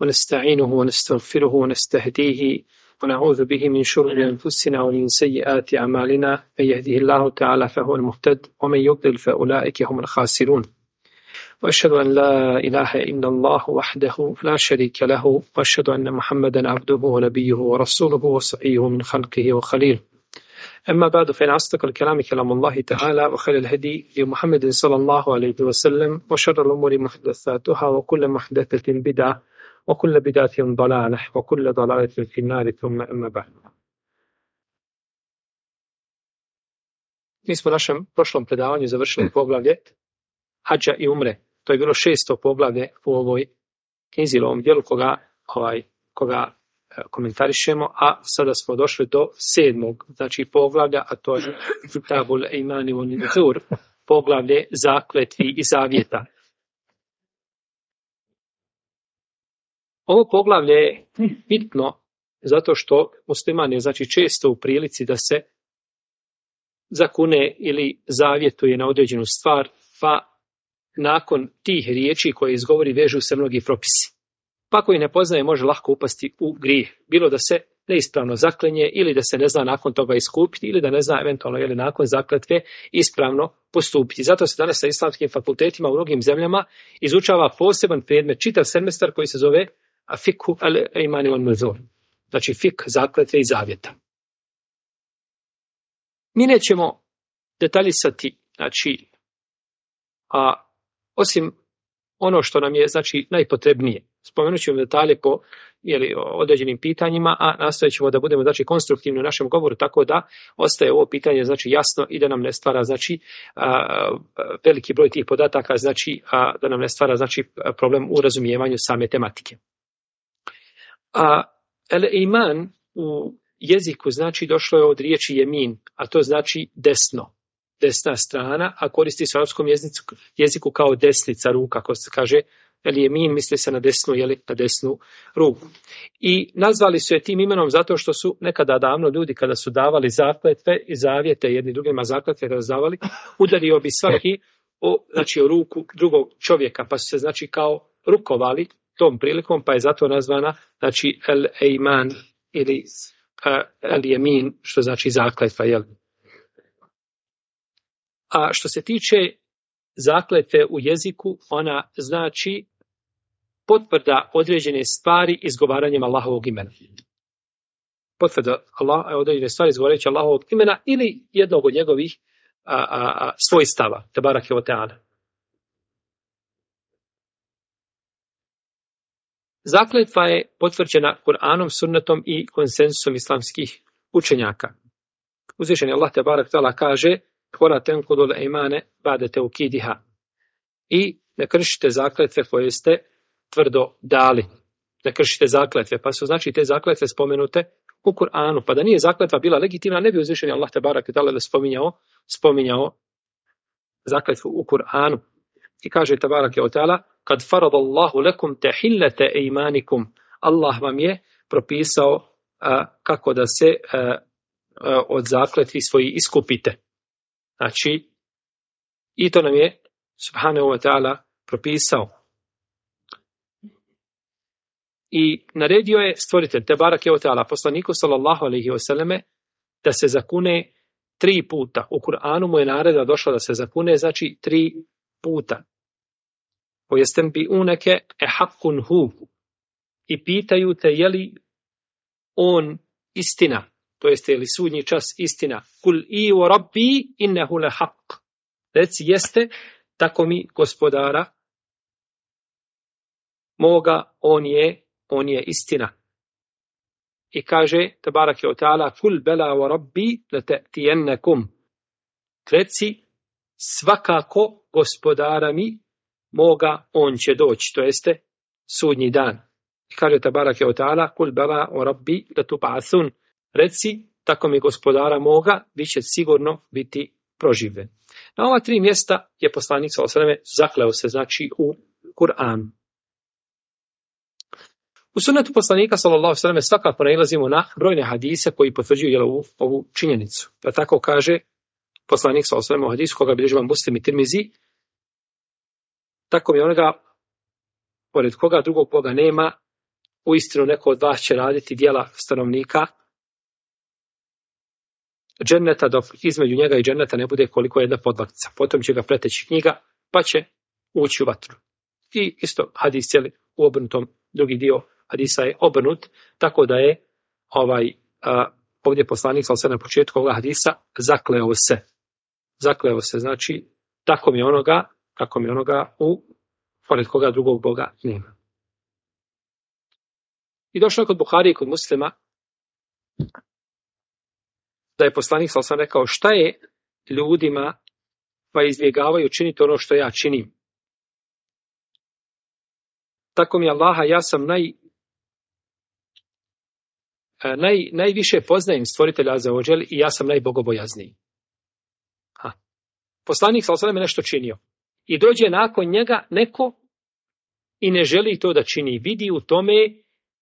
ونستعينه ونستغفره ونستهديه ونعوذ به من شرور أنفسنا ومن سيئات أعمالنا. من يهده الله تعالى فهو المهتد ومن يضلل فأولئك هم الخاسرون. وأشهد أن لا إله إلا الله وحده لا شريك له وأشهد أن محمدا عبده ونبيه ورسوله وصفيه من خلقه وخليله. أما بعد، فإن أصدق الكلام كلام الله تعالى وخير الهدي محمد صلى الله عليه وسلم وشر الأمور محدثاتها وكل محدثة بدعة وكل بدعة ضلالة وكل ضلالة في النار. ثم أما بعد. Mi smo našem prošlom predavanju završili poglavlje Hadža i umre. To je bilo 6. poglavlje u ovoj knjizi, u ovom dijelu koga komentarišemo, a sada smo došli do 7. znači poglavlja, a to je Kitabul Imani wa Nuzur, poglavlje zakletvi i zavjeta. Ovo poglavlje je bitno zato što musliman je znači često u prilici da se zakune ili zavjetuje na određenu stvar, pa nakon tih riječi koje izgovori vežu se mnogi propisi. Pa koji ne poznaje može lako upasti u grijeh. Bilo da se neispravno zaklenje ili da se ne zna nakon toga iskupiti ili da ne zna eventualno ili nakon zakletve ispravno postupiti. Zato se danas na islamskim fakultetima u mnogim zemljama izučava poseban predmet, čitav semestar koji se zove Fikhu al-Imani wal Nuzur. Znači fik zakletve i zavjeta. Mi nećemo detaljisati, znači, osim ono što nam je znači najpotrebnije. Spomenut ćemo detalje po određenim pitanjima, a nastavit ćemo da budemo znači konstruktivni u našem govoru, tako da ostaje ovo pitanje znači jasno i da nam ne stvara znači veliki broj tih podataka, znači da nam ne stvara znači problem u razumijevanju same tematike. El-Iman u jeziku znači došlo je od riječi jemin, a to znači desno, desna strana, a koristi se u arapskom jeziku kao desnica ruka, kako se kaže el-jemin, misli se na desnu, na desnu ruku. I nazvali su je tim imenom zato što su nekada davno ljudi kada su davali zakletve i zavjete jedni drugima, zakletve kada su davali, udario bi svaki o ruku drugog čovjeka, pa su se znači kao rukovali tom prilikom, pa je zato nazvana znači el-Iman ili el-jemin, što znači zakletva, A što se tiče zakletve u jeziku, ona znači potvrda određene stvari izgovaranjem Allahovog imena. Potvrda određene stvari izgovarajući Allahovog imena ili jednog od njegovih svojstava, tebarake ve teala. Zakletva je potvrđena Kur'anom, sunnetom i konsenzusom islamskih učenjaka. Uzvišeni Allah tebarake ve teala kaže: "Wala tanqudul aymana ba'da tawkidiha." I ne kršite zakletve koje ste tvrdo dali. Ne kršite zakletve, pa su znači te zakletve spomenute u Kur'anu. Pa da nije zakletva bila legitimna, ne bi uzvišeni Allah tebarake ve teala spominjao zakletvu u Kur'anu. I kaže tebarake ve teala: "Kad faradallahu lakum tahillata aymanikum." Allah vam je propisao kako da se od zakletvi svoji iskupite. Znači, i to nam je subhanahu wa ta'ala propisao. I naredio je stvoritelj tebarake ve teala poslaniku sallallahu alejhi ve selleme da se zakune 3 puta. U Kur'anu mu je naredba došla da se zakune, znači 3 puta. Ojestenbiuneke haqqun hu. I pitaju te je li on istina, to jeste je li sudnji čas istina. Kul i wa rabbi innehu le haqq. Reci jeste, tako mi gospodara moga, on je istina. I kaže tebarake ve teala: "Kul bela wa rabbi latatiyannakum." Reci svakako gospodara mi moga, on će doći, to jeste sudnji dan. I kaže tebarake ve teala: "Kul bela wa rabbi latub'athun." Reci tako mi gospodara moga, vi će sigurno biti proživljen. Na ova 3 mjesta je poslanik sallallahu alejhi ve sellem zakleo se, znači u Kur'anu. U sunnetu poslanika sallallahu alejhi ve sellem svakako nailazimo na brojne hadise koji potvrđuju ovu činjenicu. Pa tako kaže poslanik sallallahu alejhi ve sellem u hadisu koga bilježi Imam Muslim i Tirmizi: "Tako mi onoga pored koga drugog Boga nema, uistinu neko od vas će raditi djela stanovnika dženneta, dok između njega i dženneta ne bude koliko jedna podlaktica. Potom će ga preteći knjiga, pa će ući u vatru. I isto hadis cijeli u obrnutom, drugi dio hadisa je obrnut, tako da je ovdje poslanik sallallahu alejhi ve sellem na početku ovoga hadisa zakleo se, znači tako mi onoga pored koga drugog Boga nema. I došlo je kod Buhari i kod Muslima da je poslanik sallallahu alejhi ve sellem rekao šta je ljudima pa izbjegavaju činiti ono što ja činim. Tako mi Allaha, ja sam najviše poznajem stvoritelja azza wa džel i ja sam najbogobojazniji. Poslanik sallallahu alejhi ve sellem nešto činio i dođe nakon njega neko i ne želi to da čini, vidi u tome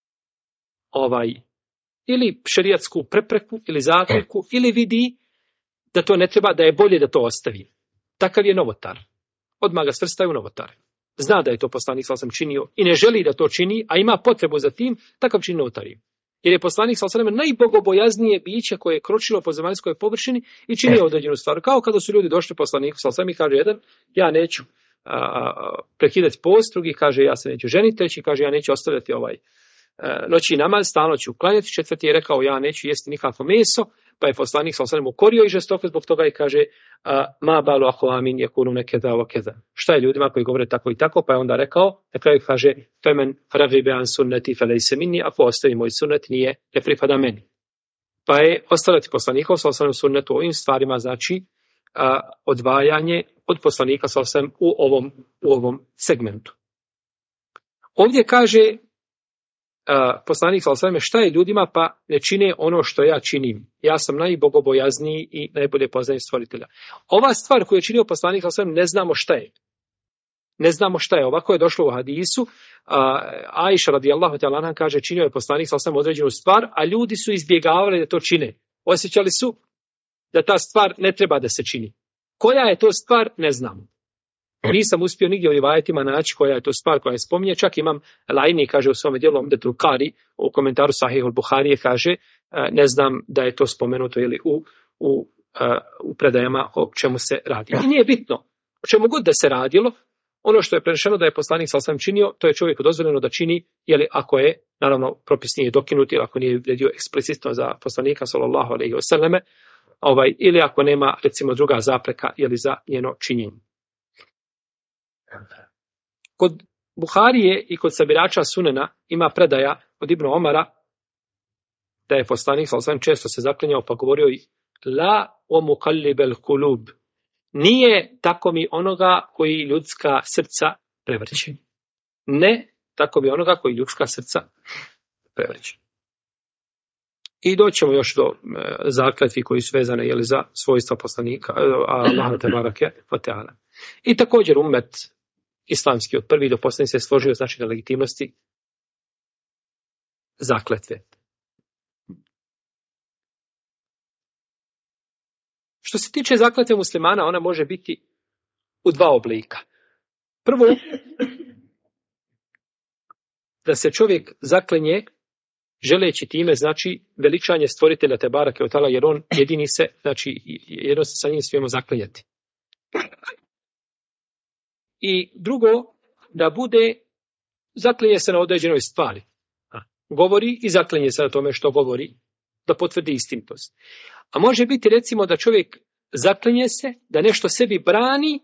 ili šerijatsku prepreku ili zapreku ili vidi da to ne treba, da je bolje da to ostavi. Takav je novotar. Odmah ga svrstaju u novotare. Zna da je to poslanik sallallahu alejhi ve sellem činio i ne želi da to čini, a ima potrebu za tim, takav čini novotariju. Jer je poslanik sallallahu alejhi ve sellem najbogobojaznije biće koje je kročilo po zemaljskoj površini i činio određenu stvar. Kao kada su ljudi došli poslaniku sallallahu alejhi ve sellem i kaže jedan, ja neću prekidati post, drugi kaže ja se neću ženiti, treći kaže ja neću ostavljati noći namaz, stalno ću klanjati, četvrti je rekao ja neću jesti nikakvo meso, pa je poslanik sallallahu alejhi ve sellem ukorio i žestoko zbog toga i kaže ma balu aqwamin yakuluna kaza wa kaza. Šta je ljudima koji govore tako i tako, pa je onda rekao, na kraju kaže femen ragiba an sunnati falaysa minni, ako ostavi moj sunnet ne pripada meni. Pa je ostavljati poslanikov sallallahu alejhi ve sellem sunnetu ovim stvarima, znači odvajanje od poslanika sallallahu alejhi ve sellem u ovom segmentu. Ovdje kaže poslanik sallallahu alejhi ve sellem šta je ljudima pa ne čine ono što ja činim. Ja sam najbogobojazniji i najbolje poznajem stvoritelja. Ova stvar koju je činio poslanik sallallahu alejhi ve sellem ne znamo šta je. Ne znamo šta je. Ovako je došlo u hadisu. Ajša radijallahu ta'ala anha kaže činio je poslanik sallallahu alejhi ve sellem određenu stvar, a ljudi su izbjegavali da to čine. Osjećali su da ta stvar ne treba da se čini. Koja je to stvar ne znamo. Nisam uspio nigdje u rivajetima naći koja je to stvar koja je spominje. Čak imam Lajni kaže u svome dijelu Umdetul Qari u komentaru Sahihul Buharije kaže ne znam da je to spomenuto ili u predajama o čemu se radi. I nije bitno o čemu god da se radilo. Ono što je prenešeno da je poslanik sallallahu alejhi ve sellem činio, to je čovjeku dozvoljeno da čini, ako je naravno propis nije dokinut ili ako nije vredio eksplicitno za poslanika sallallahu alejhi ve selleme, ili ako nema recimo druga zapreka za njeno činjenje. Kod Buharije i kod sabirača sunena ima predaja od Ibn Omara da je poslanik sallallahu alejhi ve sellem često se zaklinjao pa govorio la o muqallibel kulub, nije tako mi onoga koji ljudska srca prevrće. Ne tako mi onoga koji ljudska srca prevrće. I doćemo još do zakletvi koji su vezane za svojstva poslanika Allaha te bareke ve taala. I također ummet islamski od prvi do posljednji se složio znači na legitimnosti zakletve. Što se tiče zakletve muslimana, ona može biti u dva oblika. Prvo, da se čovjek zaklenje želeći time, znači, veličanje stvoritelja te bareke ve taala, jer on jedini se, znači, jedno se sa njim smijemo zaklenjati. I drugo, da bude, zaklinje se na određenoj stvari. Govori i zaklinje se na tome što govori, da potvrdi istinitost. A može biti, recimo, da čovjek zaklinje se, da nešto sebi brani,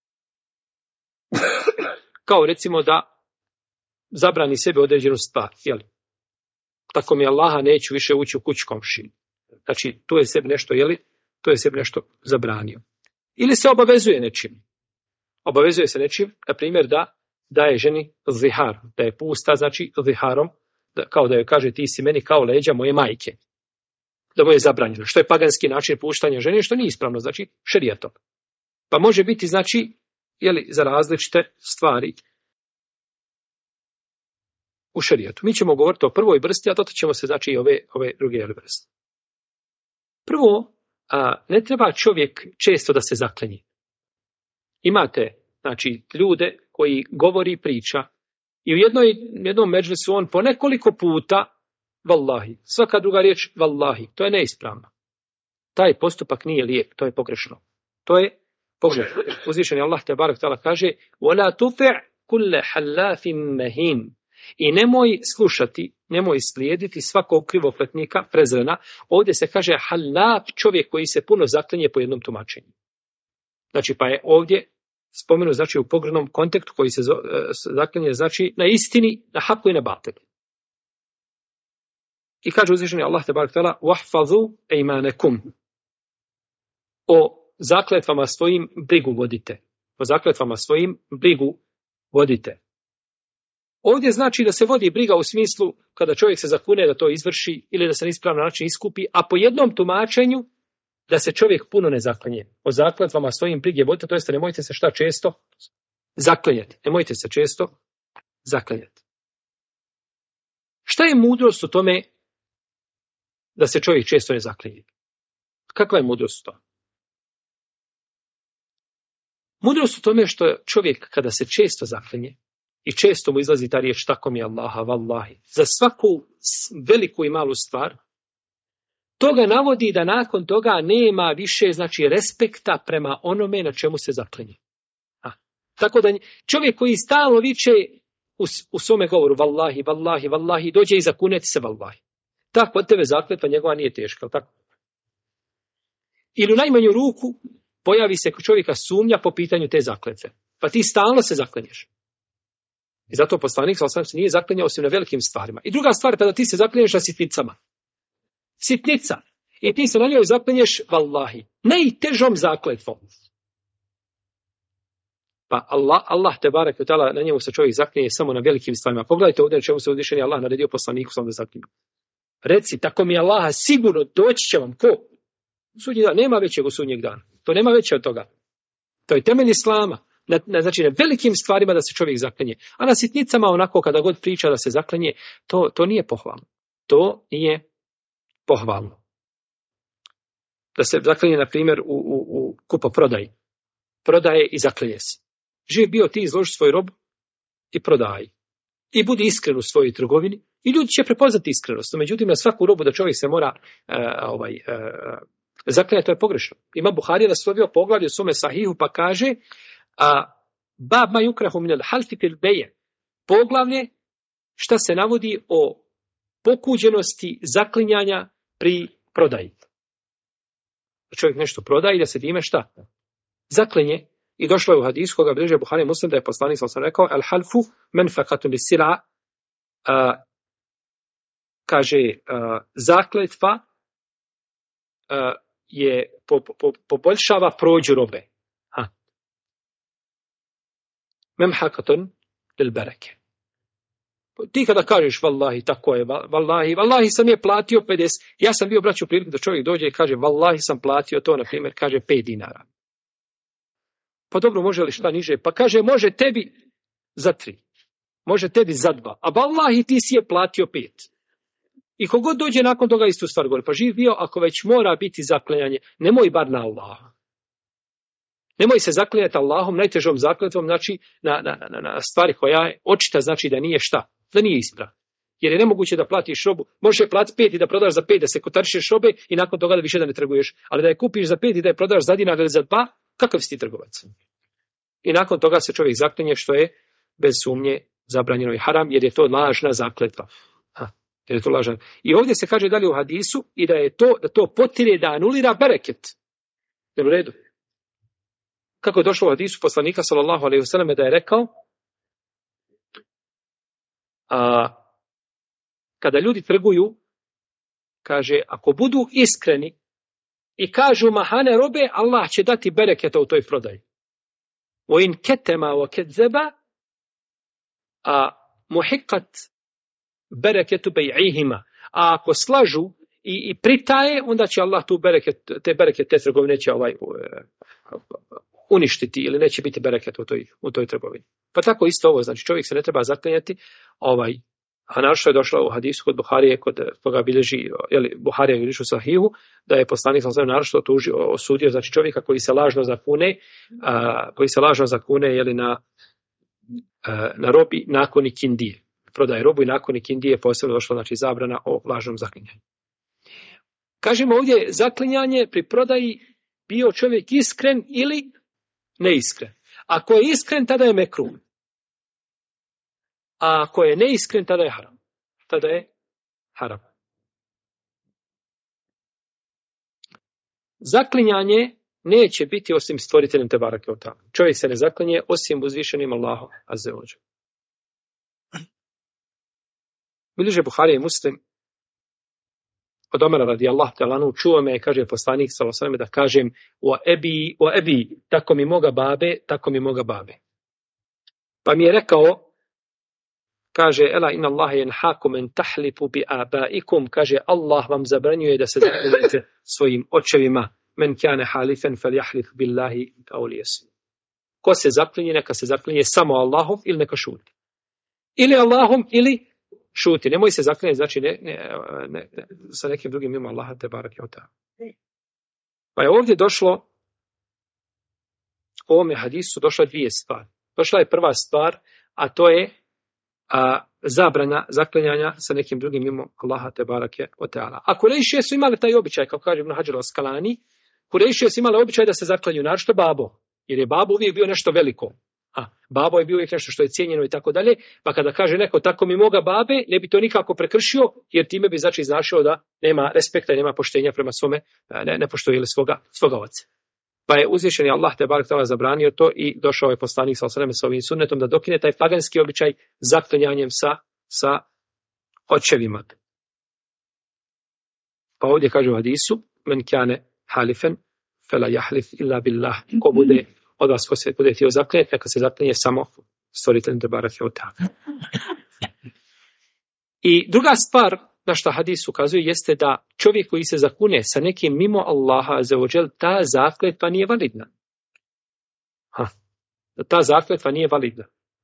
kao recimo da zabrani sebi određenu stvar, jel? Tako mi Allaha neću više ući u kuću komšiji. Znači, tu je sebi nešto, to je sebi nešto zabranio. Ili se obavezuje nečim. Obavezuje se nečim, na primjer, da daje ženi zihar, da je pusta, znači ziharom, kao da joj kaže ti si meni kao leđa moje majke. Da mu je zabranjeno. Što je paganski način puštanja žene, što nije ispravno, znači šerijatom. Pa može biti, znači, za različite stvari u šerijatu. Mi ćemo govoriti o prvoj vrsti, a dotaćemo se, znači, i ove druge vrste. Prvo, ne treba čovjek često da se zaklenje. Imate, znači, ljude koji govori i priča I u jednom medžlisu on po nekoliko puta vallahi. Svaka druga riječ vallahi. To je neispravno. Taj postupak nije lijep. To je pogrešno. To je pogrešno. Uzvišeni Allah te barek tala kaže وَلَا تُطِعْ كُلَّ حَلَّافٍ مَهِينٍ. I nemoj slušati, nemoj slijediti svakog krivokletnika, prezrena. Ovdje se kaže halaf, čovjek koji se puno zaklinje po jednom tumačenju. Znači, pa je ovdje spomenu, znači u pogrebnom kontekstu koji se zaklinje, znači na istini, na haku i na batili. I kaže uzvišeni Allah te barek tala وَحْفَظُوا اَيْمَانَكُمْ. O zakletvama svojim brigu vodite. O zakletvama svojim brigu vodite. Ovdje znači da se vodi briga u smislu kada čovjek se zakune da to izvrši ili da se na ispravan način iskupi, a po jednom tumačenju da se čovjek puno ne zaklinje. O zakletvama svojim brige vodite, to jest nemojte se šta često zaklinjati. Nemojte se često zaklinjati. Šta je mudrost u tome da se čovjek često ne zaklinje? Kakva je mudrost to? Mudrost u tome što čovjek kada se često zaklinje i često mu izlazi ta riječ tako mi Allaha, vallahi, za svaku veliku i malu stvar, to ga navodi da nakon toga nema više, znači, respekta prema onome na čemu se zaklinje. Tako da čovjek koji stalno viče u svome govoru vallahi, vallahi, vallahi, dođe i zakuneti se vallahi. Ta kod tebe zakletva njegova nije teška, tako? Ili u najmanju ruku pojavi se kod čovjeka sumnja po pitanju te zakletve. Pa ti stalno se zaklinješ. I zato poslanik sallallahu alejhi ve sellem se nije zaklinjao osim na velikim stvarima. I druga stvar, kada ti se zaklinješ na sitnicama. Sitnica. I ti se na njoj zaklinješ vallahi. Najtežom zakletvom. Pa Allah te barek ve taala, na njemu se čovjek zaklinje samo na velikim stvarima. Pogledajte ovdje na čemu se uzvišeni Allah naredio poslaniku sallallahu alejhi ve sellem da zaklinje. Reci, tako mi Allaha, sigurno doći će vam ko? Sudnji dan. Nema većeg od sudnjeg dana. To nema veće od toga. To je temelj islama. Znači, na velikim stvarima da se čovjek zaklinje. A na sitnicama, onako, kada god priča da se zaklinje, to nije pohvalno. To nije pohvalno. Da se zaklinje, na primjer, u kupoprodaji. Prodaje i zaklinje se. Živ bio ti, izloži svoj rob i prodaj. I budi iskren u svojoj trgovini i ljudi će prepoznati iskrenost. Međutim, na svaku robu da čovjek se mora zaklinjati, to je pogrešno. Ima Buharija naslovio poglavlje u svome sahihu pa kaže bab ma yukrahu min al-halfi fil bay'. Poglavlje šta se navodi o pokuđenosti zaklinjanja pri prodaji. Čovjek nešto prodaje i da se time šta? Zaklinje. I došlo je u hadisu koga bilježi Buhari Muslim da je poslanik sallallahu alejhi ve sellem rekao al-halfu manfaqatun lis-sil'a. Kaže zakletva je poboljšava prođu robe. Memhakatun lil bareke. Ti kada kažeš vallahi, tako je, vallahi sam je platio 50. Ja sam bio braću priliku da čovjek dođe i kaže vallahi sam platio to, na primjer, kaže 5 dinara. Pa dobro, može li šta niže? Pa kaže može tebi za 3. Može tebi za 2. A vallahi ti si je platio 5. I kogod dođe nakon toga istu stvar govori. Pa živ bio, ako već mora biti zaklinjanje, nemoj bar na Allaha. Nemoj se zaklinjati Allahom, najtežom zakletvom, znači na stvari koja je očita, znači da nije šta, da nije ispravna. Jer je nemoguće da platiš robu, možeš platiti 5 i da prodaš za 5, da se kotarišeš robe i nakon toga da više da ne trguješ. Ali da je kupiš za 5 i da je prodaš za dinar ili za 2, kakav si ti trgovac? I nakon toga se čovjek zaklinje, što je bez sumnje zabranjeno i haram, jer je to lažna zakletva. Jer je to lažna. I ovdje se kaže dalje u hadisu i da to potire da anulira bereket. Jel u redu? Kako je došlo u hadisu poslanika sallallahu alejhi ve selleme da je rekao kada ljudi trguju, kaže, ako budu iskreni i kažu mahane robe, Allah će dati bereketa u toj prodaji. O in ketema o ketzeba muhikat bereketu bej'ihima. A ako slažu i pritaje, onda će Allah te berekete trgovine će uništiti ili neće biti bereket u toj trgovini. Pa tako isto ovo, znači čovjek se ne treba zaklinjati, a našto je došlo u hadisu kod Buharije, kod koga bilježi, Buharija bilježi u Sahihu, da je poslanik sallallahu alejhi ve sellem osudio, znači čovjeka koji se lažno zakune, na na robi nakon ikindije. Prodaje robu i nakon ikindije posebno došla znači zabrana o lažnom zaklinjanju. Kažemo ovdje zaklinjanje pri prodaji bio čovjek iskren ili neiskren. Ako je iskren, tada je mekruh. A ako je neiskren, tada je haram. Tada je haram. Zaklinjanje neće biti osim stvoriteljem te barake od ta'ala. Čovjek se ne zaklinje osim uzvišenim Allahom azza wa džal. Bilježe Buharija i Muslim od Omara radijallahu ta'ala anhu, čuo me, kaže poslanik sallallahu alejhi ve sellem, da kažem o ebi, tako mi moga babe, tako mi moga babe. Pa mi je rekao, kaže, ela inna Allaha yanhaakum an tahlifu bi abaikum, kaže, Allah vam zabranjuje da se zaklinjete svojim očevima. Men kane halifan falyahlif billahi aw liyasmut. Ko se zaklinje, neka se zaklinje samo Allahom ili neka šuti. Ili Allahom ili šuti. Nemoj se zaklinjati, znači ne, sa nekim drugim mimo Allaha te barake od ta'ala. Pa je ovdje došlo, u ovome hadisu došla dvije stvari. Došla je prva stvar, a to je zabrana zaklinjanja sa nekim drugim mimo Allaha te barake od ta'ala. A Kurejšije su imali taj običaj, kao kaže Ibn Hadžar al-Askalani, Kurejšije su imali običaj da se zaklanju, naročito babo, jer je babo uvijek bio nešto veliko. Babo je bio uvijek nešto što je cijenjeno i tako dalje, pa kada kaže neko tako mi moga babe, ne bi to nikako prekršio, jer time bi znači značilo da nema respekta i nema poštenja prema svome, ne poštuje svoga oca. Pa je uzvišeni Allah te barek ta'ala zabranio to i došao je poslanik sallallahu alejhi ve sellem sa ovim sunnetom da dokine taj paganski običaj zaklanjanjem sa očevima. Pa ovdje kaže u hadisu, men kane halifen fela yahlif illa billah, ko bude od vas ko se bude htio zaklinjati, neka se zaklinje samo stvoriteljem te bareke od ta'ala. I druga stvar na što hadis ukazuje jeste da čovjek koji se zakune sa nekim mimo Allaha azza wa džel, ta zakletva nije validna. Ta zakletva nije validna.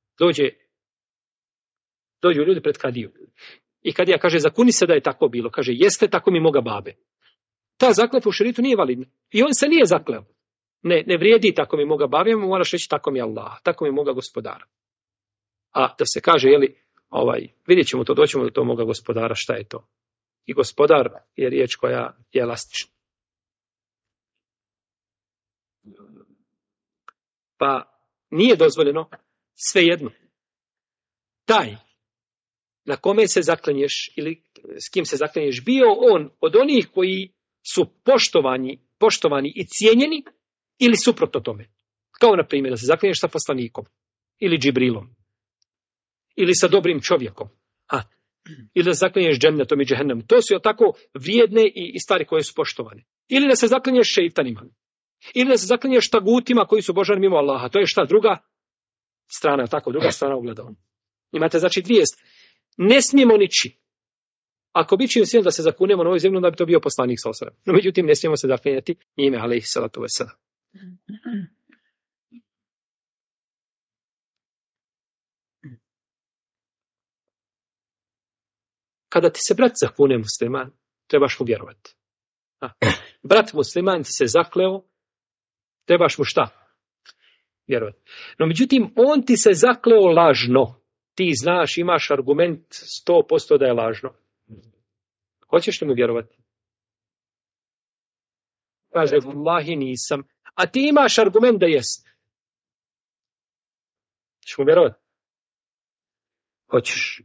Dođu ljudi pred kadiju. I kadija kaže, zakuni se da je tako bilo. Kaže, jeste tako mi moga babe. Ta zakletva u šeritu nije validna. I on se nije zakleo. Ne vrijedi tako mi moga babe, moraš reći tako mi Allah, tako mi moga gospodara. A da se kaže, vidjet ćemo to, doćemo do to moga gospodara, šta je to. I gospodar je riječ koja je elastična. Pa nije dozvoljeno svejedno. Taj na kome se zaklinješ ili s kim se zaklinješ, bio on od onih koji su poštovani i cijenjeni ili suprotno tome. Kao na primjer da se zaklinješ sa poslanikom ili Džibrilom ili sa dobrim čovjekom. Ili da se zaklinješ džennetom i džehennem. To su tako vrijedne i stvari koje su poštovane. Ili da se zaklinješ šeitanima. Ili da se zaklinješ tagutima koji su božani mimo Allaha. To je šta? Druga strana, tako, druga strana ugledala. Imate znači dvije. Ne smijemo niči. Ako bi čim da se zakunemo na ovoj zemlji, onda bi to bio poslanik sallallahu alejhi ve sellem. No međutim, ne smijemo se zaklinjati njime, alejhi salatu vesselam. Kada ti se brat zakune musliman, trebaš mu vjerovati. Brat musliman ti se zakleo, trebaš mu šta? Vjerovati. No međutim, on ti se zakleo lažno. Ti znaš, imaš argument 100% da je lažno. Hoćeš li mu vjerovati? Kaže, vallahi nisam. A ti imaš argument da jest. Hoćeš mu vjerovati? Hoćeš.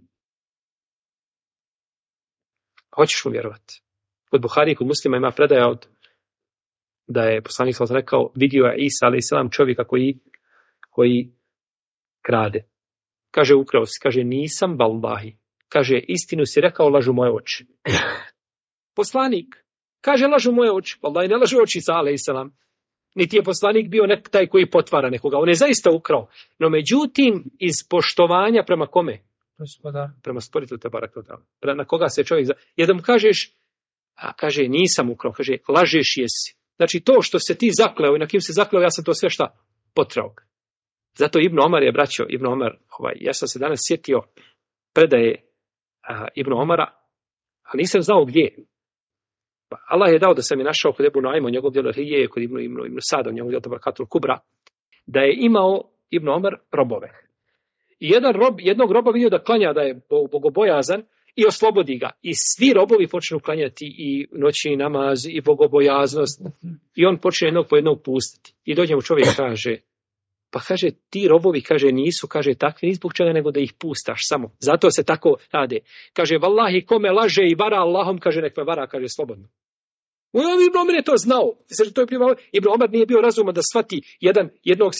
Hoćeš mu vjerovati. Kod Buhari i kod Muslima ima predaja da je poslanik sallallahu alejhi ve sellem rekao, vidio je Isa alejhi selam čovjeka koji krade. Kaže, ukrao si. Kaže, nisam vallahi. Kaže, istinu si rekao, lažu moje oči. Poslanik. Kaže, lažu moje oči. Vallahi, ne lažu oči Isa alejhi selam. Niti je poslanik bio taj koji potvara nekoga. On je zaista ukrao. No međutim, iz poštovanja prema kome? Prema stvoritelju te bareke od ta'ala. Na koga se čovjek... Jer da mu kažeš, kaže, nisam ukrao. Kaže, lažeš jesi. Znači, to što se ti zakleo i na kim se zakleo, ja sam to sve šta potrao. Zato Ibn Omar je braćo, Ibn Omar, ja sam se danas sjetio predaje Ibn Omara, a nisam znao gdje. Pa Allah je dao da sam je našao kod Ebu Nuajma, njegov djelo Hilje, kod Ibn Sada, njegov djelo Tabarakatul Kubra, da je imao Ibn Omar robove. jednog roba vidio da klanja, da je bogobojazan i oslobodi ga. I svi robovi počnu klanjati i noćni namaz i bogobojaznost. I on počne jednog po jednog pustiti. I dođe mu čovjek kaže, pa kaže, ti robovi, kaže, nisu, kaže, takvi ni zbog čega, nego da ih pustaš samo. Zato se tako rade. Kaže, vallahi, kome laže i vara Allahom, kaže, nek me vara, kaže, slobodno. Ibn Omer je to znao. Ibn Omer nije bio razuman da shvati jednog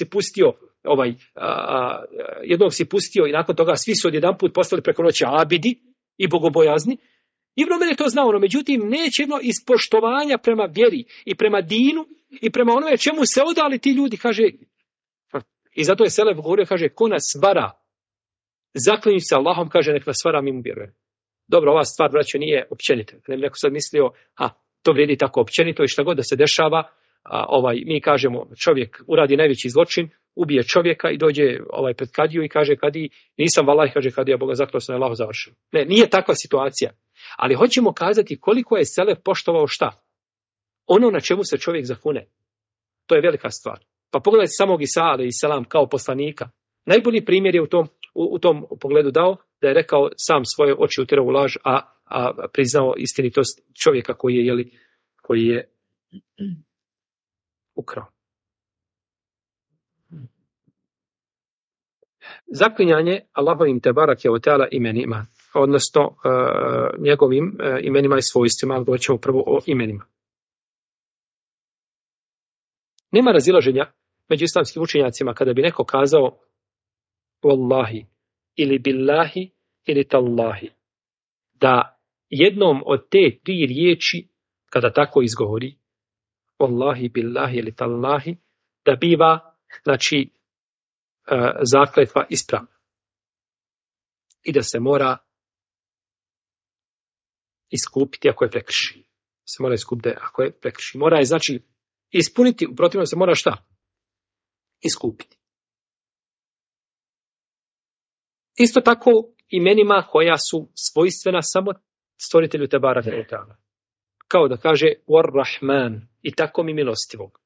si pustio i nakon toga svi su odjedanput postali preko noći abidi i bogobojazni. Ibn Omer je to znao, no međutim nećemo iz poštovanja prema vjeri i prema dinu i prema onome čemu se odali ti ljudi, kaže. I zato je Selef govorio, kaže, ko nas vara, zaklinjući se Allahom, kaže, nek nas vara, mi mu vjeruje. Dobro, ova stvar, braćo, nije općenita. Ne bi neko sad mislio, to vrijedi tako općenito i šta god da se dešava, mi kažemo, čovjek uradi najveći zločin, ubije čovjeka i dođe pred kadiju i kaže, kadi, nisam vallahi, kaže kadija, Boga zaklao sam, Allahu završio. Ne, nije takva situacija. Ali hoćemo kazati koliko je Selef poštovao šta? Ono na čemu se čovjek zakune. To je velika stvar. Pa pogledajte samog Isa alejhi selam kao poslanika. Najbolji primjer je u tom pogledu dao da je rekao sam svoje oči utjerao u laž, a priznao istinitost čovjeka koji je ukrao. Zaklinjanje Allahovim tebarake ve teala imenima, odnosno njegovim imenima i svojstvima, ali govorit ćemo prvo o imenima. Nema razilaženja među islamskim učenjacima kada bi neko kazao wallahi ili billahi ili tallahi, da jednom od te tri riječi kada tako izgovori wallahi, billahi ili tallahi, da biva, znači, zakletva ispravna i da se mora iskupiti ako je prekrši. Se mora iskupiti ako je prekrši. Mora je, znači, ispuniti, u protivnom se mora šta? Iskupiti. Isto tako imenima koja su svojstvena samo stvoritelju tebaraka ve teala. Kao da kaže War-Rahman i tako mi milostivog.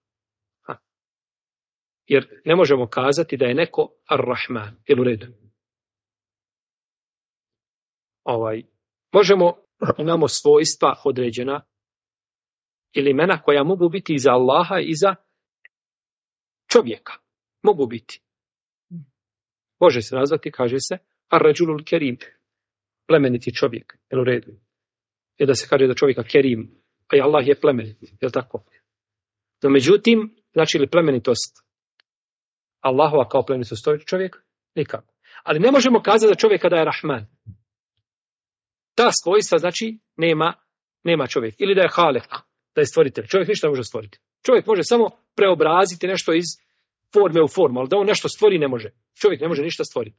Jer ne možemo kazati da je neko Ar-Rahman. Jel u redu? Imamo svojstva određena ili imena koja mogu biti i za Allaha i za čovjeka. Mogu biti. Može se nazvati, kaže se, Ar-Rajulul Kerim, plemeniti čovjek. Jel u redu? Je da se kaže da čovjeka Kerim, a i Allah je plemenit. Jel tako? No međutim, znači li plemenitost Allahova kao plemenitost čovjeka? Nikako. Ali ne možemo kazati za čovjeka da je Rahman. Ta svojstva, znači, nema čovjek. Ili da je Halek, da je stvoritelj. Čovjek ništa ne može stvoriti. Čovjek može samo preobraziti nešto iz forme u formu, ali da on nešto stvori ne može. Čovjek ne može ništa stvoriti.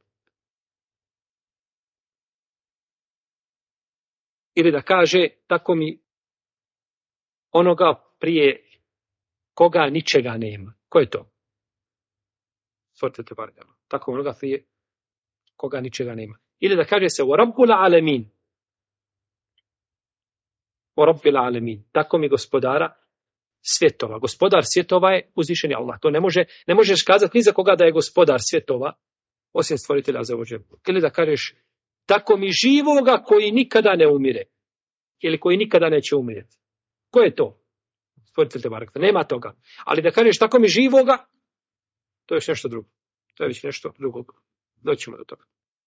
Ili da kaže, tako mi onoga prije koga ničega nema. Ko je to? Stvoritelj te barem. Tako onoga prije koga ničega nema. Ili da kaže se o Rabbul Alemin. O Rabbil Alemin. Tako mi gospodara svjetova. Gospodar svjetova je uzvišeni Allah. To ne možeš kazati ni za koga da je gospodar svjetova, osim stvoritelja za ođe. Ili da kažeš, tako mi živoga koji nikada ne umire. Ili koji nikada neće umireti. Ko je to? Stvoritelj te barek. Nema toga. Ali da kažeš, tako mi živoga, to je još nešto drugo. To je već nešto drugo. Doćemo do toga.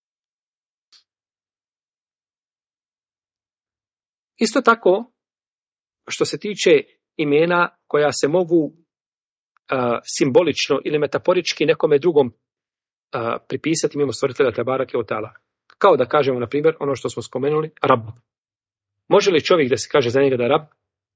Isto tako, što se tiče imena koja se mogu simbolično ili metaforički nekome drugom pripisati mimo stvoritelja tebarake ve teala. Kao da kažemo, na primjer, ono što smo spomenuli, Rab. Može li čovjek da se kaže za njega da je Rab?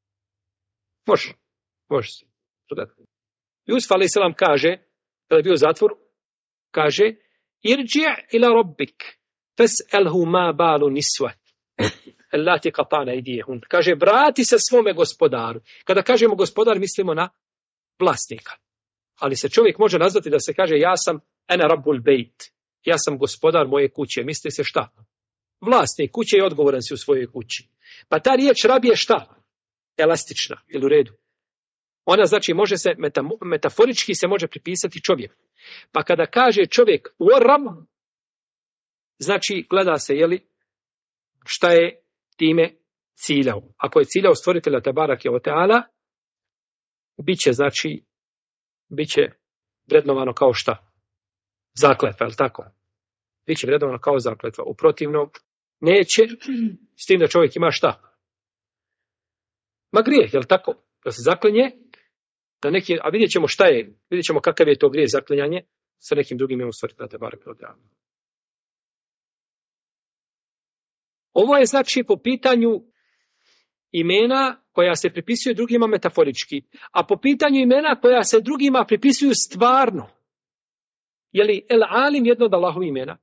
Može se. Jusuf a.s. kaže, kada je bio u zatvoru, kaže, irđi' ila rabbik, fas'alhu ma balu niswat. Allati qata'na aydiyahun. Kaže, vrati se svome gospodaru. Kada kažemo gospodar, mislimo na vlasnika. Ali se čovjek može nazvati da se kaže, ja sam ana rabbul bejt. Ja sam gospodar moje kuće. Misli se šta? Vlasnik kuće i odgovoran si u svojoj kući. Pa ta riječ rab je šta? Elastična. Ili u redu? Ona znači može se, metaforički se može pripisati čovjek. Pa kada kaže čovjek, o rab, znači gleda se šta je time ciljao. Ako je ciljao stvoritelja Tebarake ve Teala, biće vrednovano kao šta? Zakletva, je li tako? Biće vrednovano kao zakletva. U protivnom neće, s tim da čovjek ima šta? Ma grijeh, je li tako? Da se zaklinje, a vidjet ćemo šta je, vidjet ćemo kakav je to grijeh zaklinjanje sa nekim drugim imenom stvoritelja Tebarake ve Teala. Ovo je znači po pitanju imena koja se pripisuju drugima metaforički, a po pitanju imena koja se drugima pripisuju stvarno. Je li El Alim jedno od Allahovih imena?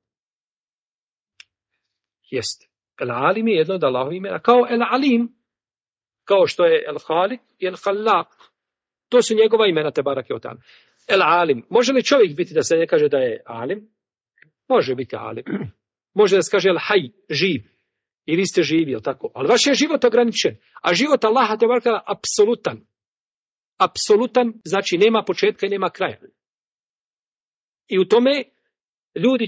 Jeste. El Alim je jedno od Allahovih imena. Kao El Alim, kao što je El Halik i El Halak. To su njegova imena Tebarake ve Teala. El Alim. Može li čovjek biti da se ne kaže da je Alim? Može biti Alim. Može da se kaže El Haj, živ. I vi ste živi, jel tako? Ali vaš je život ograničen. A život Allaha Tebarake ve Teala apsolutan. Apsolutan znači nema početka i nema kraja. I u tome ljudi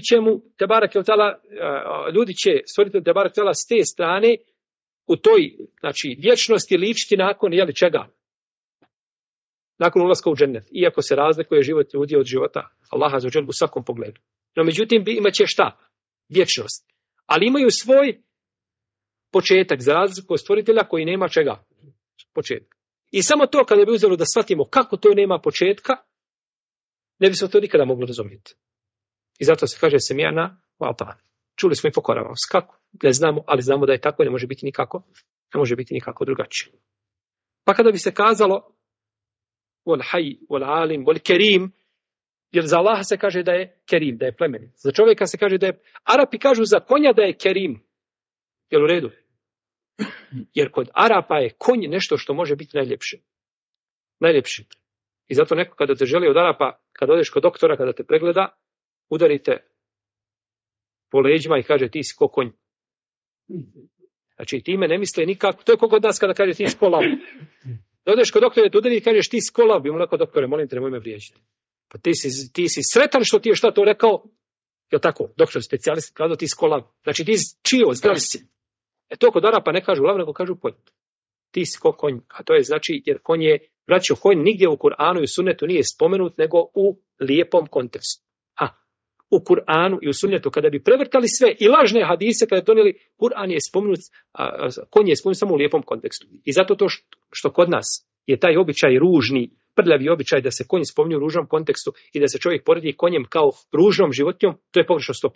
će stvoriti Tebarake ve Teala s te strane u toj, znači, vječnosti ličiti nakon, čega? Nakon ulaska u džennet. Iako se razlikuje život ljudi od života Allaha azza wa džel u svakom pogledu. No međutim, imat će šta? Vječnost. Ali imaju svoj početak, za razliku od stvoritelja koji nema čega? Početka. I samo to kada bi uzelo da shvatimo kako to nema početka, ne bi se to nikada moglo razumjeti. I zato se kaže semijana valta. Čuli smo i pokoravamo se. Kako? Ne znamo, ali znamo da je tako i ne može biti nikako drugačije. Pa kada bi se kazalo wal hayy wal alim wal kerim, jer za Allaha se kaže da je kerim, da je plemenit. Za čovjeka se kaže da je, Arapi kažu za konja da je kerim. Jel u redu? Jer kod Arapa je konj nešto što može biti najljepše. Najljepše. I zato neko kada te želi od Arapa, kada odeš kod doktora, kada te pregleda, udarite po leđima i kaže ti si ko konj. Znači time ne misle nikako, to je kod nas kada kaže ti si ko lav. Da odeš kod doktora, te udari i kažeš ti si ko lav, bi mu rekao doktore, molim te, nemoj me vrijeđati. Pa ti si sretan što ti je šta to rekao, je tako, doktor specijalist kazao ti si ko lav. Znači ti si čio, zdrav si. To kod Arapa ne kažu lav, nego kažu konj. Ti si ko konj, a to je znači, jer konj je, braćo, konj nigdje u Kur'anu i u sunnetu nije spomenut, nego u lijepom kontekstu. U Kur'anu i u sunnetu, kada bi prevrtali sve i lažne hadise, kada bi donijeli, Kur'an je spomenut, konj je spomenut samo u lijepom kontekstu. I zato to što kod nas je taj običaj ružni, prljavi običaj da se konj spominje u ružnom kontekstu i da se čovjek poredi konjem kao ružnom životinjom, to je pogrešno 100%.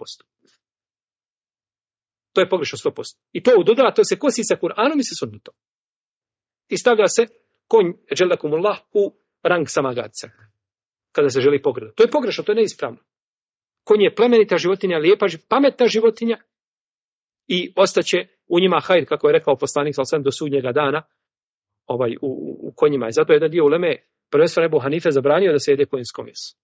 To je pogrešno 100%. I to doda, to se kosi sa Kur'anom i sa sunnetom. I stavlja se konj, dželakumullah, u rang samagadca. Kada se želi pogledati. To je pogrešno, to je neispravno. Konj je plemenita životinja, lijepa, pametna životinja i ostaće u njima hajr, kako je rekao poslanik sallallahu do sudnjega dana, u konjima. I zato je jedan dio uleme, prvenstveno Ebu Hanife, zabranio da se jede konjsko meso.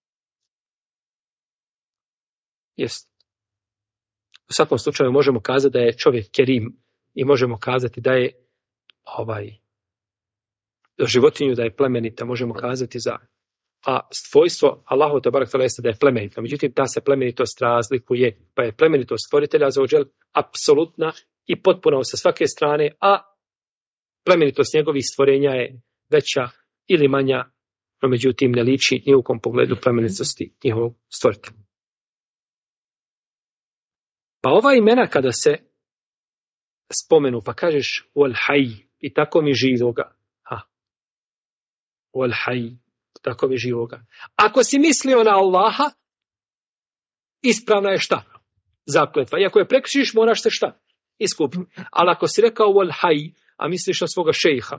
Jest. U svakom slučaju možemo kazati da je čovjek kerim i možemo kazati da je životinju da je plemenita, možemo kazati a svojstvo Allahu tebareke ve teala jeste da je plemenito. Međutim, ta se plemenitost razlikuje, pa je plemenitost stvoritelja azza wa džel apsolutna i potpuna sa svake strane, a plemenitost njegovih stvorenja je veća ili manja, no međutim ne liči ni u kom pogledu plemenitosti njihovog stvoritelja. Pa ova imena kada se spomenu, pa kažeš wal hayy i tako mi živoga. Wal hayy, tako mi živoga. Ako si mislio na Allaha, ispravna je šta? Zakletva. I ako je prekrišiš, moraš se šta? Iskupiti. Ali ako si rekao wal hayy, a misliš na svoga šejha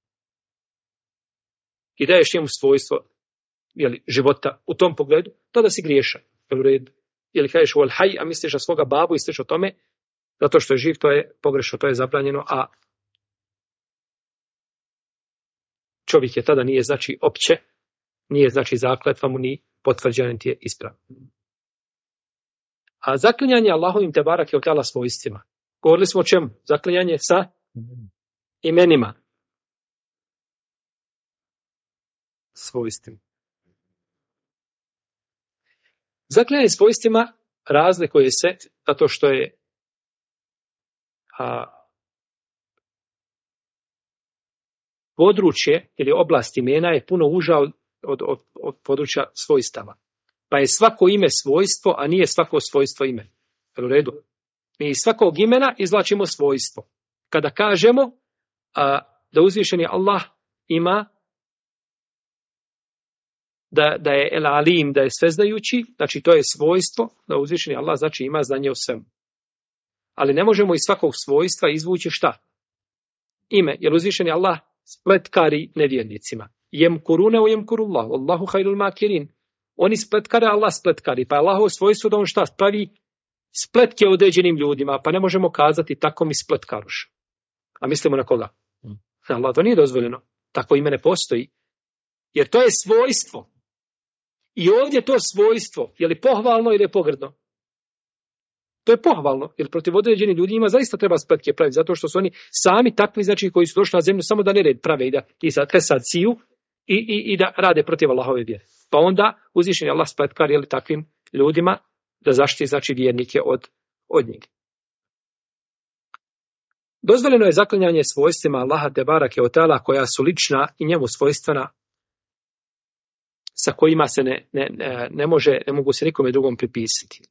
i daješ njemu svojstvo života u tom pogledu, tada si griješan. Ili kažeš wal hayy, a misliš na svoga babu i sliš o tome, zato što je živ, to je pogrešno, to je zabranjeno, a čovjek je tada nije znači opće, nije znači zakletva mu ni potvrđena ti je ispravna. A zaklinjanje Allahovim tebarake ve teala svojstvima. Govorili smo o čemu? Zaklinjanje sa imenima. Svojstvima. Zaklinjanje svojstvima razlikuje se zato što je područje ili oblast imena je puno uža od područja svojstava. Pa je svako ime svojstvo, a nije svako svojstvo ime. U redu. Mi iz svakog imena izvlačimo svojstvo. Kada kažemo da uzvišeni Allah ima, da je El Alim, da je sveznajući, znači to je svojstvo, da uzvišeni Allah znači ima znanje o svemu. Ali ne možemo iz svakog svojstva izvući šta? Ime, jer uzvišeni Allah spletkari nevjernicima. Jemkurune u jemkurullah, Allahu hayrul makirin. Oni spletkare, Allah spletkari, pa je Allahovo svojstvo da on šta pravi spletke određenim ljudima, pa ne možemo kazati tako mi spletkaruš. A mislimo na koga? Allah, to nije dozvoljeno. Tako ime ne postoji. Jer to je svojstvo. I ovdje to svojstvo, je li pohvalno ili je pogrdno? To je pohvalno, jer protiv određenih ljudi ima zaista treba spletke praviti, zato što su oni sami takvi, znači koji su došli na zemlju samo da nered prave i da sad siju i da rade protiv Allahove vjere. Pa onda uzvišeni Allah spletkar je takvim ljudima da zaštiti znači vjernike od njih. Dozvoljeno je zaklanjanje svojstvima Allaha te barake od ta'ala koja su lična i njemu svojstvena, sa kojima se ne mogu se nikome drugom pripisati.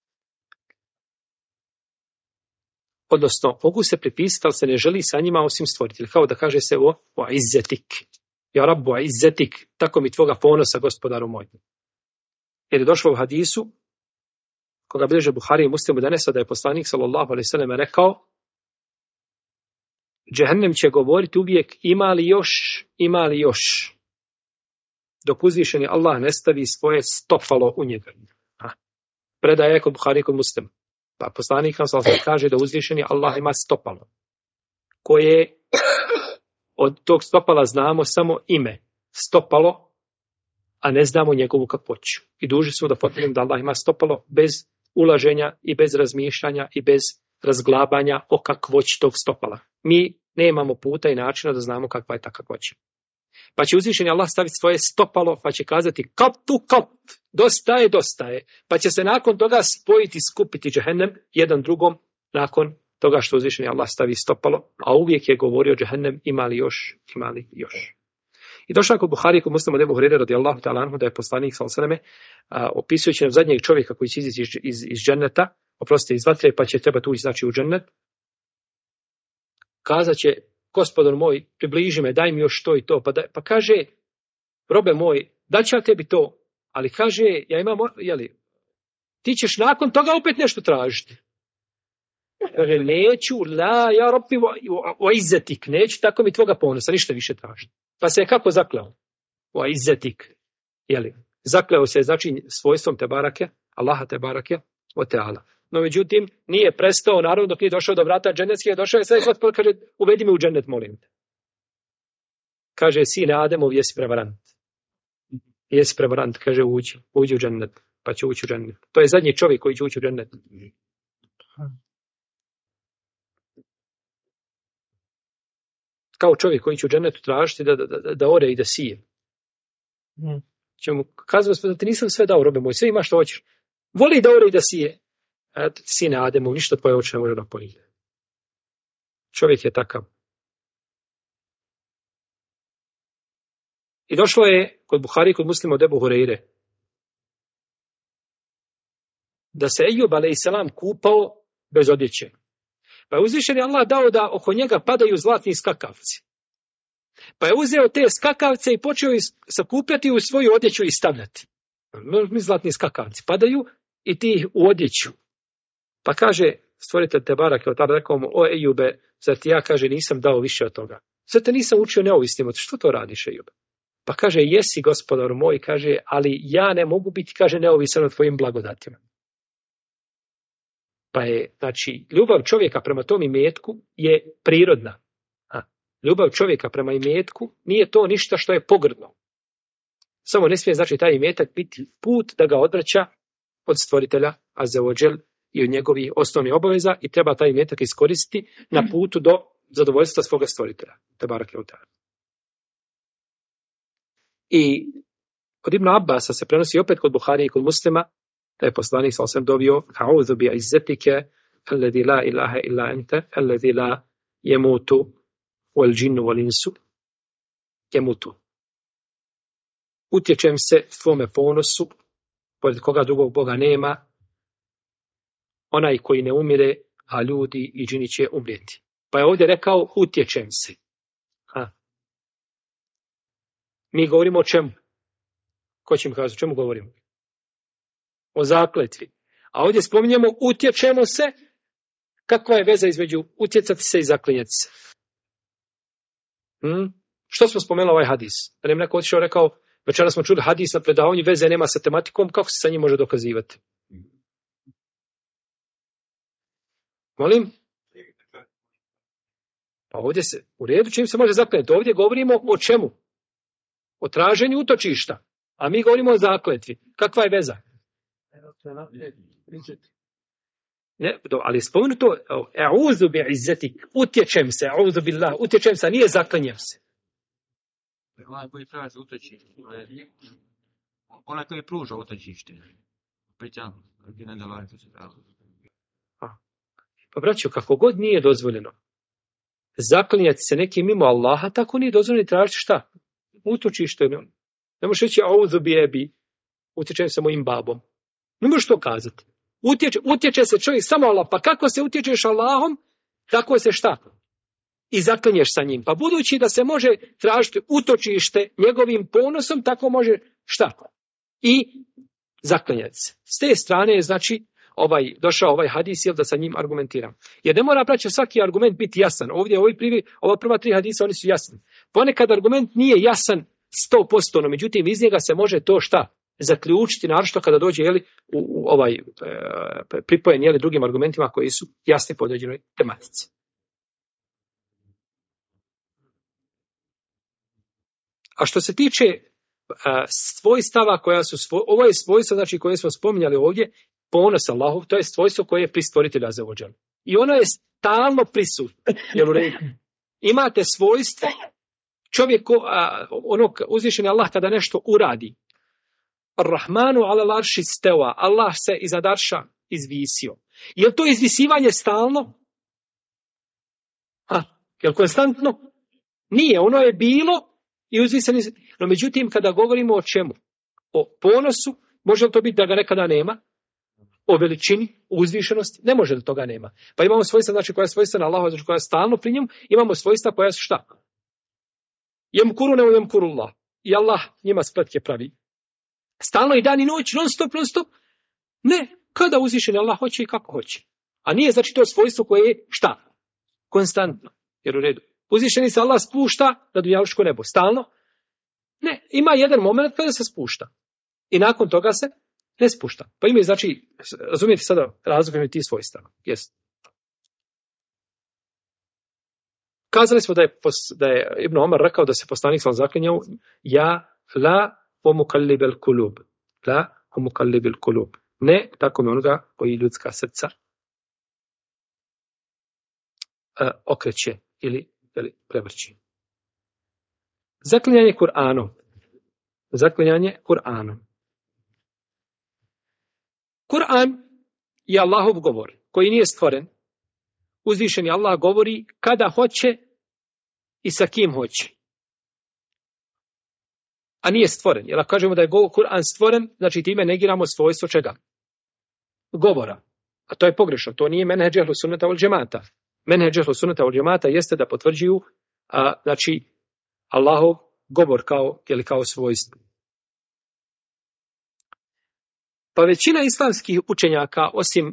Odnosno, mogu se pripisati, ali se ne želi sa njima osim stvoritelj. Kao da kaže se o izzetik. Ja rabbu izzetik, tako mi tvoga ponosa, gospodaru moj. Jer je došlo u hadisu, koga bilježe Buhari i Muslim od Enesa, da je poslanik sallallahu alejhi ve sellem rekao: Džehennem će govoriti uvijek ima li još, dok uzvišeni Allah ne stavi svoje stopalo u njega. Predaje je kod Buhari i kod Muslim. Pa poslanik kaže da uzvišeni Allah ima stopalo, koje od tog stopala znamo samo ime, stopalo, a ne znamo njegovu kakvoću. I dužni smo da potvrdimo da Allah ima stopalo bez ulaženja i bez razmišljanja i bez razglabanja o kakvoći tog stopala. Mi nemamo puta i načina da znamo kakva je ta kakvoća. Pa će uzvišeni Allah staviti svoje stopalo, pa će kazati kap tu kap, dosta je. Pa će se nakon toga spojiti, skupiti džehennem jedan drugom nakon toga što uzvišeni Allah stavi stopalo, a uvijek je govorio džehennem ima li još. I došlo kod Buhari i kod Muslima od Ebu Hurajre radijallahu ta'ala anhu da je poslanik sallallahu alejhi ve selleme opisujući nam zadnjeg čovjeka koji će izaći iz dženneta, iz vatre, pa će trebati ući znači u džennet, kazat će: Gospodar moj, približi me, daj mi još to i to. Pa kaže: robe moj, daću ja tebi to, ali kaže, ja imam, ti ćeš nakon toga opet nešto tražiti. Kaže, neću, ja robi o izzetik, neću tako mi tvoga ponosa, ništa više tražiti. Pa se je kako zakleo? O izzetik, zakleo se, znači, svojstvom te barake, Allaha te barake, o teala. No, međutim, nije prestao, naravno, dok nije došao do vrata dženetskih, došao je sve, kaže, uvedi me u dženet, molim te. Kaže, sine Ademov, jesi prevarant, kaže, uđi u dženet, pa će ući u dženet. To je zadnji čovjek koji će ući u dženet. Kao čovjek koji će u dženetu tražiti da ore i da sije. Će mu kazati da ti nisam sve dao, robe moj, sve imaš što hoćeš. Voli da ore i da sije. Sine Ademu, ništa tvoje oči ne može napojiti. Čovjek je takav. I došlo je kod Buhari i kod Muslima od Ebu Hurajre da se Ejub alejselam kupao bez odjeće. Pa je uzvišeni Allah dao da oko njega padaju zlatni skakavci. Pa je uzeo te skakavce i počeo sakupljati u svoju odjeću i stavljati. Zlatni skakavci padaju i ti u odjeću. Pa kaže stvoritelj te barake, tada rekao mu: o Ejube, zar ti ja, kaže, nisam dao više od toga? Zar te nisam učio neovisnim? Što to radiš, Ejube? Pa kaže: jesi, gospodar moj, kaže, ali ja ne mogu biti, kaže, neovisan od tvojim blagodatima. Pa je, znači, ljubav čovjeka prema tom imetku je prirodna. Ljubav čovjeka prema imetku nije to ništa što je pogrdno. Samo ne smije, znači, taj imetak biti put da ga odvraća od stvoritelja azza wa džel i od njegovih osnovnih obaveza i treba taj imetak iskoristiti na putu do zadovoljstva svoga stvoritelja. Tebarake ve teala. I kod Ibn Abbasa se prenosi opet kod Buhari i kod Muslima da je poslanik sallallahu alejhi ve sellem dovio a'udhu bi izzetike alladhi la ilaha illa anta alladhi la yamutu wal jinnu wal insu yamutu. Utječem se tvome ponosu, pored koga drugog Boga nema, onaj koji ne umire, a ljudi i džini će umrijeti. Pa je ovdje rekao utječem se. Mi govorimo o čemu? Ko će mi kazati o čemu govorimo? O zakletvi. A ovdje spominjemo utječemo se. Kakva je veza između utjecati se i zaklinjati se? Što smo spomenuli ovaj hadis? Da nam neko otišao rekao, večera smo čuli hadis na predavanju, veze nema sa tematikom, kako se sa njim može dokazivati? Molim? Pa ovdje se, u redu čim se može zaklinjati. Ovdje govorimo o čemu? O traženju utočišta. A mi govorimo o zakletvi. Kakva je veza? Ne, ali spomenuto, e'uzu bi izzetik, utječem se, e'uzu billah, utječem se, nije zaklinjem se. Onaj koji traži utočište. Onaj koji pruža utočište. Pa braćo, kako god nije dozvoljeno zaklinjati se nekim mimo Allaha, tako nije dozvoljeno tražiti šta? Utočište. Ne možeš reći, auzu bi ebi, utječem se mojim babom. Ne možeš to kazati. Utječe se čovjek samo Allah. Pa kako se utječeš Allahom, tako se šta? I zaklinješ sa njim. Pa budući da se može tražiti utočište njegovim ponosom, tako može šta? I zaklinjati se. S te strane je znači došao ovaj hadis, jel da sa njim argumentiram. Jer ne mora braćo svaki argument biti jasan. Ovdje ova prva 3 hadisa, oni su jasni. Ponekad argument nije jasan 100%, no međutim iz njega se može to šta? Zaključiti, naročito kada dođe pripojen drugim argumentima koji su jasni po određenoj tematici. A što se tiče svojstava koja su ovo je svojstvo znači koje smo spominjali ovdje, ponos Allahov, to je svojstvo koje je pri stvoritelju azza wa džal. I ono je stalno prisutno. Jel u redu? Imate svojstvo čovjeku, uzvišeni Allah kada nešto uradi. Ar-Rahmanu ala l'arši steva. Allah se iznad arša izvisio. Je li to izvisivanje stalno? Je li konstantno? Nije, ono je bilo i uzvisani. No međutim, kada govorimo o čemu? O ponosu, može li to biti da ga nekada nema? O veličini, o uzvišenosti? Ne može da toga nema. Pa imamo svojstva, znači koja je svojstvena Allahu, znači koja je stalno pri njemu, imamo svojstva koja su šta? Jemkurune u jemkurullah. I Allah njima spletke pravi. Stalno i dan i noć, non stop. Ne, kada uzvišeni Allah hoće i kako hoće. A nije znači to svojstvo koje je šta? Konstantno. Jer u redu. Uzvišeni se Allah spušta na dunjaluško nebo. Stalno? Ne, ima jedan moment kada se spušta. I nakon toga se ne spušta. Pa imaju, znači, razumijete sada razlog tih svojstava. Jest. Kazali smo da je Ibn Omar rekao da se poslanik sallallahu zaklinjao ja la omukallibel kulub. La omukallibel kulub. Ne, tako mi onoga koji ljudska srca okreće ili prevrći. Zaklinjanje Kur'anom. Zaklinjanje Kur'anom. Kur'an je Allahov govor, koji nije stvoren. Uzvišeni Allah govori kada hoće i sa kim hoće. A nije stvoren. Jer ako kažemo da je Kur'an stvoren, znači time negiramo svojstvo čega? Govora. A to je pogrešno. To nije menheđ ehlu sunneta wal džemata. Menheđ ehlu sunneta wal džemata jeste da potvrđuju znači Allahov govor kao svojstvo. Pa većina islamskih učenjaka, osim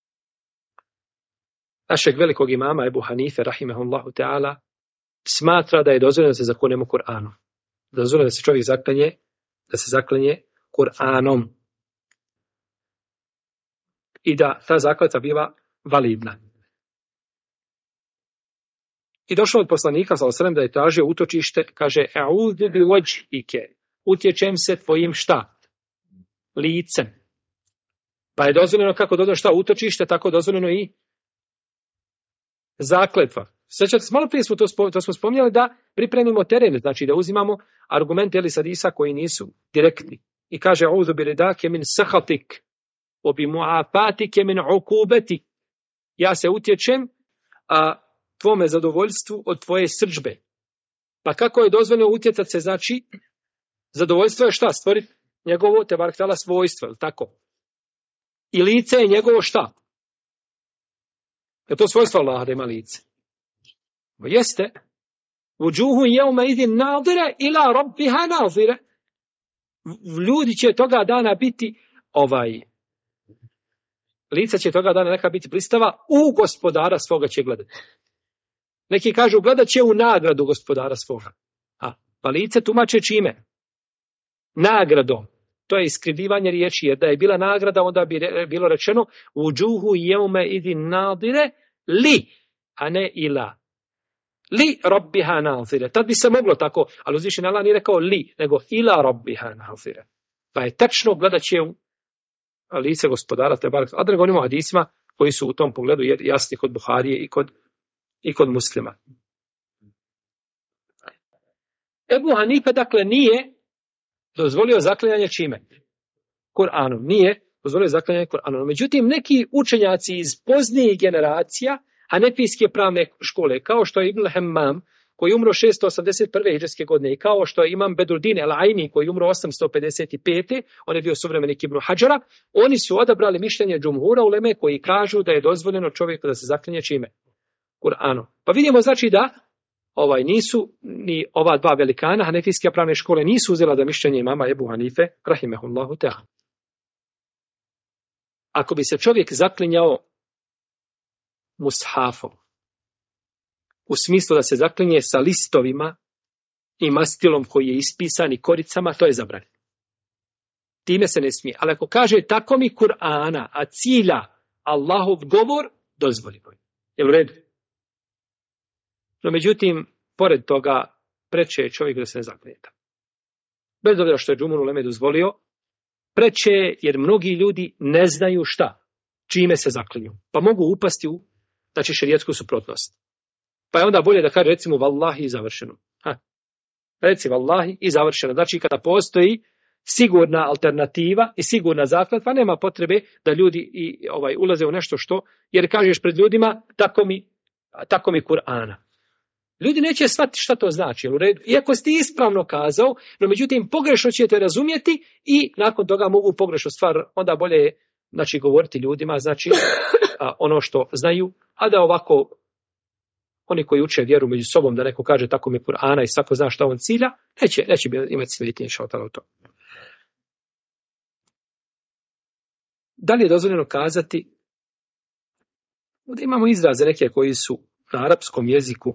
našeg velikog imama Ebu Hanife, rahimehullahu ta'ala, smatra da je dozvoljeno da se zakunemo Kur'anom. Dozvoljeno da se čovjek zaklenje Kur'anom. I da ta zakletva biva validna. I došlo od poslanika, sallallahu alejhi ve sellem, da je tražio utočište, kaže, e'udhu bi wajhike, utječem se tvojim šta? Licem. Pa je dozvoljeno kako dodano šta utočište, tako dozvoljeno i zakletva. Sjećate se, malo prije smo to smo spominjali da pripremimo teren, znači da uzimamo argumente ili hadisa koji nisu direktni. I kaže, e'udhu bi ridake min sahatik, وَبِمُعَافَاتِكَ مِنْ عُقُوبَتِكَ. Ja se utječem tvome zadovoljstvu od tvoje srdžbe. Pa kako je dozvoljeno utjecati se, znači, zadovoljstvo je šta? Stvoriti njegovo tebarek ta'ala svojstvo, je tako? I lice je njegovo šta? Je to svojstvo Allaha da ima lice? Jeste. Vujuhu jevme idin nadire ila rabbiha nadire. Ljudi će toga dana biti lica će toga dana neka biti blistava, u gospodara svoga će gledati. Neki kažu gledat će u nagradu gospodara svoga. Pa lice tumače čime? Nagradom. To je iskrivljivanje riječi, jer da je bila nagrada, onda bi bilo rečeno vujuhu jevme idin nadire li, a ne ila. Li rabbiha nazire. Tad bi se moglo tako, ali uzvišeni Allah nije rekao li, nego ila rabbiha nazire. Pa je tačno gledat će u lice gospodara tebarek. A da ne govorimo o hadisima koji su u tom pogledu jasni kod Buharije i kod Muslima. Ebu Hanife, dakle, nije dozvolio zaklinjanje čime? Kur'anom. Nije dozvolio zaklinjanje Kur'anom. Međutim, neki učenjaci iz poznijih generacija hanefijske pravne škole, kao što je Ibn Hammam, koji je umro 681. hidžrske godine, i kao što je imam Bedruddin el-Aini, koji je umro 855. On je bio suvremenik Ibn Hadžara, oni su odabrali mišljenje džumhura uleme koji kažu da je dozvoljeno čovjeku da se zaklinje čime? Kur'anom. Pa vidimo, znači, da nisu ni ova dva velikana hanefijske pravne škole nisu uzela da mišljenje imama Ebu Hanife, rahimehullahu ta'ala. Ako bi se čovjek zaklinjao mushafom, u smislu da se zaklinje sa listovima i mastilom koji je ispisan i koricama, to je zabranjeno. Time se ne smije. Ali ako kaže tako mi Kur'ana, a cilja Allahov govor, dozvoljeno je. Jel u redu? No, međutim, pored toga, preče je čovjek da se ne zaklinje. Bez obzira što je džumhur uleme dozvolio, preče je jer mnogi ljudi ne znaju šta, čime se zaklinju. Pa mogu upasti u, znači, šerijetsku suprotnost. Pa je onda bolje da kaže, recimo, vallahi i završeno. Reci vallahi i završeno. Znači, kada postoji sigurna alternativa i sigurna zakletva, nema potrebe da ljudi ulaze u nešto što, jer kažeš pred ljudima, tako mi Kur'ana. Ljudi neće shvatiti šta to znači, u redu. Iako si ti ispravno kazao, no međutim pogrešno ćete razumjeti i nakon toga mogu pogrešnu stvar, onda bolje je, znači, govoriti ljudima, znači, ono što znaju, a da ovako oni koji uče vjeru među sobom, da neko kaže tako mi Kur'ana i svako zna šta on cilja, neće imati smetnje u to. Da li je dozvoljeno kazati, da imamo izraze neke koji su na arapskom jeziku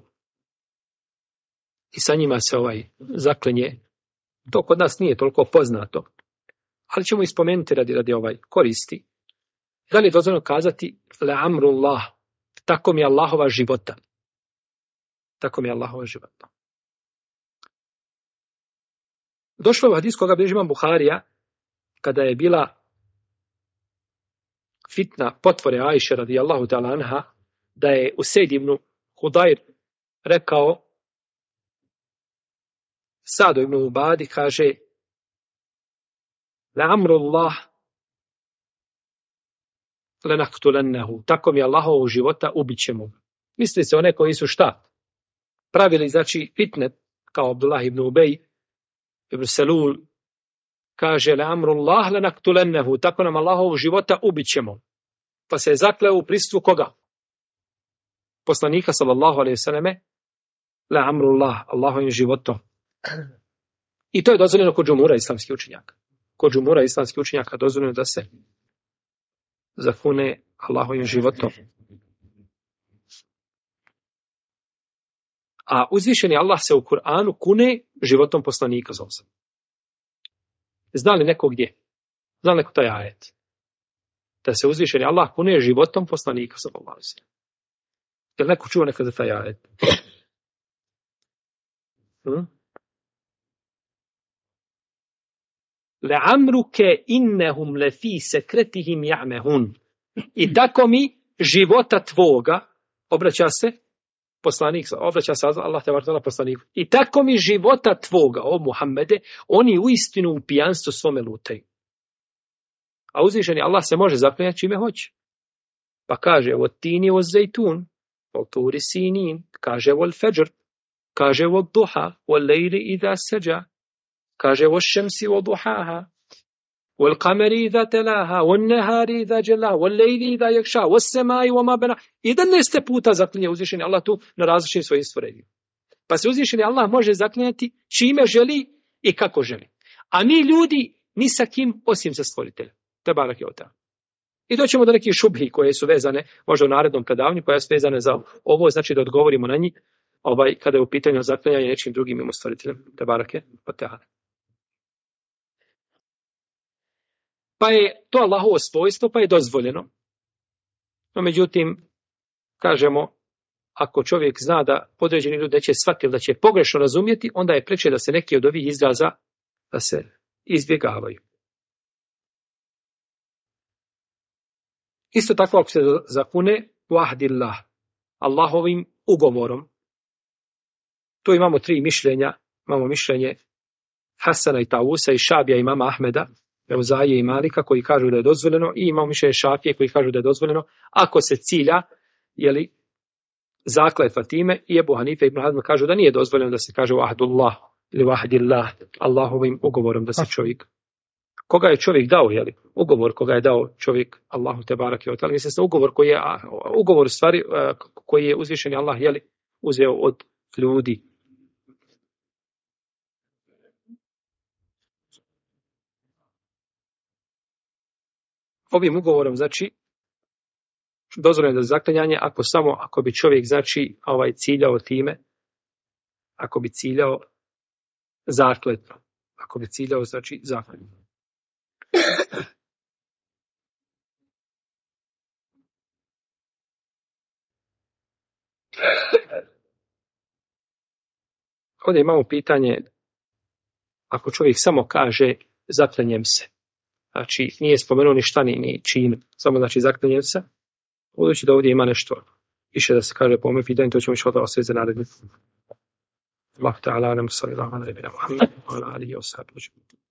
i sa njima se zaklinje. To kod nas nije toliko poznato, ali ćemo ispomenuti radi koristi. Da li je dozvoljeno kazati le amrullah, tako mi je Allahova života. Tako mi je Allahova života. Došlo je u hadis koga bilježi imam Buharija, kada je bila fitna potvore Ajše radijallahu ta'ala anha, da je Usejd ibn Hudajr rekao Sadu ibn Ubadi, kaže la amrullah lenaktulennehu, tako mi je Allahovog života, ubićemo. Misli se one koji su šta? Pravili, znači, fitne, kao Abdullah ibn Ubej, ibn Selul, kaže la amrullah lenaktulennehu, tako nam Allahovog života ubićemo. Pa se je zakleo u prisustvu koga? Poslanika, sallallahu alejhi ve selleme, la amrullah, Allahovim životom. I to je dozvoljeno kod džumhura islamskih učenjaka. Kod džumhura islamskih učenjaka dozvoljeno da se zakune Allahovim životom. A uzvišeni Allah se u Kur'anu kune životom poslanika za osam. Zna li neko gdje? Zna li neko taj ajet? Da se uzvišeni Allah kune životom poslanika za osam. Je li neko čuo nekada taj ajet? Le'amruke innehum lefi sekretihim ja'mehun. I tako mi života tvoga, obraća se Allah te vartala poslaniku. I tako mi života tvoga, o Muhammede, oni uistinu u pijanstvu svome lutaju. A uzvišeni Allah se može zaklinjati čime hoće. Pa kaže, od tini od zejtun, od turi sinin, kaže od feđr, kaže od duha, od lejli idha seđa, kaže od šemsi od duhaha, od kameri idha telaha, od nehari idha dželaha, od lejli idha jakša, od semai od mabena. I 11 puta zaklinje uzvišeni Allah tu na različitim svojim stvorenjima. Pa se uzvišeni Allah može zaklinjati čime želi i kako želi. A mi ljudi ni sa kim osim sa stvoriteljem. Tebarak je ota. I doćemo do nekih šubhi koje su vezane, možda u narednom predavanju, koje su vezane za ovo, znači da odgovorimo na njih, kada je u pitanju zaklinjanja nečim drugim mimo stvoriteljem. Tebarak je ota. Pa je to Allahovo svojstvo, pa je dozvoljeno. No međutim, kažemo, ako čovjek zna da određeni ljudi neće shvatiti, da će pogrešno razumjeti, onda je preče da se neki od ovih izraza da se izbjegavaju. Isto tako ako se zakune vahdillah, Allahovim ugovorom. Tu imamo 3 mišljenja. Imamo mišljenje Hasana i Tausa i Šabija i mama Ahmeda, Euzaije i Malika koji kažu da je dozvoljeno, i imamo mišljenje Šafije koji kažu da je dozvoljeno ako se cilja, zakletva time, i Ebu Hanife i Ibn Hazm kažu da nije dozvoljeno da se kaže vahdullah ili vahdillah, Allahovim ugovorom da se čovjek, koga je čovjek dao, ugovor koga je dao čovjek Allahu tebarake ve taala, mislim ugovor stvari koji je uzvišeni Allah uzeo od ljudi. Ovim ugovorom, znači, dozvoljeno da zaklanjanje ako bi čovjek, znači, ciljao time, ako bi ciljao zakletvu, ako bi ciljao, znači, zakletvu. Ovdje imamo pitanje, ako čovjek samo kaže zaklanjem se, znači nije spomenuo ni šta ni čin, samo znači zaklanjem se, budući da ovdje ima nešto više da se kaže po ovome pitanju, to ćemo još sve za naredni. Allah ta'ala, sallallahu alaihi wa sallam,